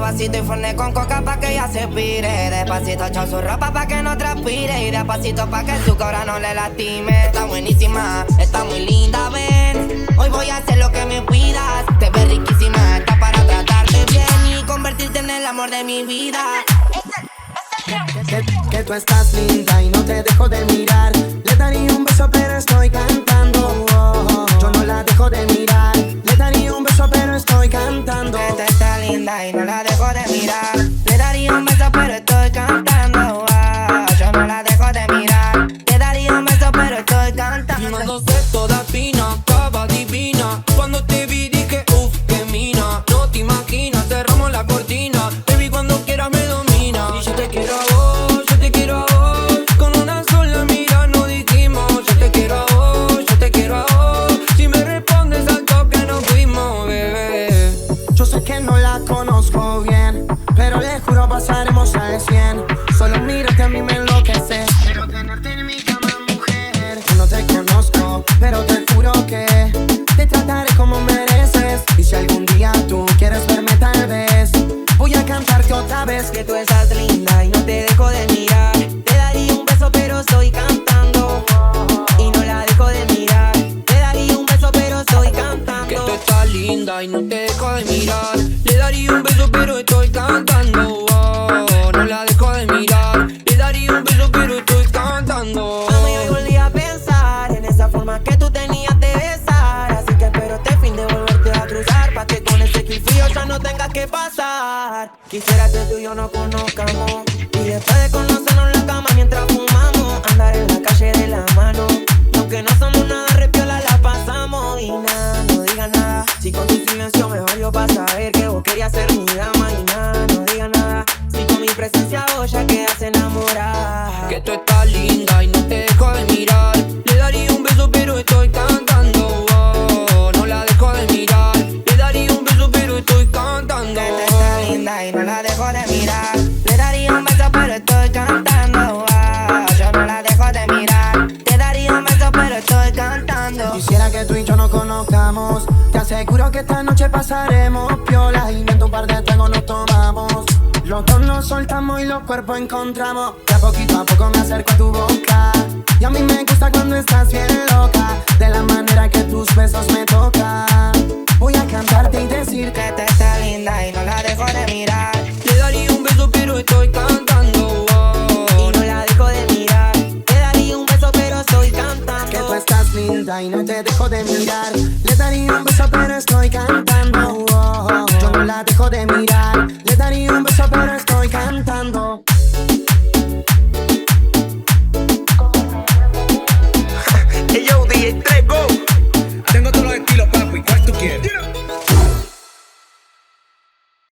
vasito y forne con coca pa' que ella se pire. Despacito echó su ropa pa' que no transpire. Y despacito pa' que su cobra no le lastime. Está buenísima, está muy linda, ven. Hoy voy a hacer lo que me pidas. Te ves riquísima, está para tratarte bien y convertirte en el amor de mi vida. Que tú estás linda y no te dejo de mirar. Le daría un beso pero estoy cantando. Yo no la dejo de mirar. Le daría un beso pero estoy cantando. Que tú estás linda y no la dejo de mirar. Le daría un beso pero estoy cantando. Yo no la dejo de mirar. Le daría un beso pero estoy cantando. Fumándose toda fina, estaba divina. Cuando te vi dije, uff, qué mina. No te imaginas, cerramos la cortina. Baby, cuando quieras me domina. Y yo te quiero a vos, yo te quiero a vos. Con una sola mirada nos dijimos, yo te quiero a vos, yo te quiero a vos. Si me respondes al toque nos fuimos, bebé. Yo sé que no la conozco bien, pero le juro pasaremos al 100. Solo mírate a mí me enloquece. Quiero tenerte en mi cama, mujer. No te conozco, pero te juro que te trataré como mereces. Y si algún día tú quieres verme tal vez, voy a cantarte otra vez. Que tú estás linda y no te dejo de mirar. Te daría un beso pero estoy cantando. Y no la dejo de mirar. Te daría un beso pero estoy cantando. Que tú estás linda y no te dejo de mirar. Le daría un beso pero estoy cantando. No la dejo de mirar. Le daría un beso pero estoy cantando. Mami, hoy volví a pensar en esa forma que tú tenías de besar. Así que espero este fin de volverte a cruzar, pa' que con ese kill frío ya no tengas que pasar. Quisiera que tú y yo nos conozcamos, y después de conocernos en la cama mientras fumamos, andar en la calle de la mano. Y aunque no somos nada repiola la pasamos. Y nada, no digas nada. Si con tu silencio me valió pa' saber que vos querías ser mi dama. Y nada, no digas nada. Si con mi presencia vos ya quedas enamorada. Que tú estás linda y no te dejo de mirar. Le daría un beso pero estoy cantando. No la dejo de mirar. Le daría un beso pero estoy cantando. Que tú estás linda y no la dejo de mirar. Le daría un beso pero estoy cantando. Yo no la dejo de mirar. Te daría un beso pero estoy cantando. Quisiera que tú y yo nos conozcamos. Te aseguro que esta noche pasaremos piola. Y viendo un par de tragos nos tomamos. Los dos nos soltamos y los cuerpos encontramos. De a poco me acerco a tu boca. Y a mí me gusta cuando estás bien loca. De la manera que tus besos me tocan. Voy a cantarte y decir Que tú estás linda y no la dejo de mirar. Le daría un beso pero estoy cantando. Y no la dejo de mirar. Te daría un beso pero estoy cantando. que tú estás linda y no te dejo de mirar. Le daría un beso pero estoy cantando. Yo no la dejo de mirar.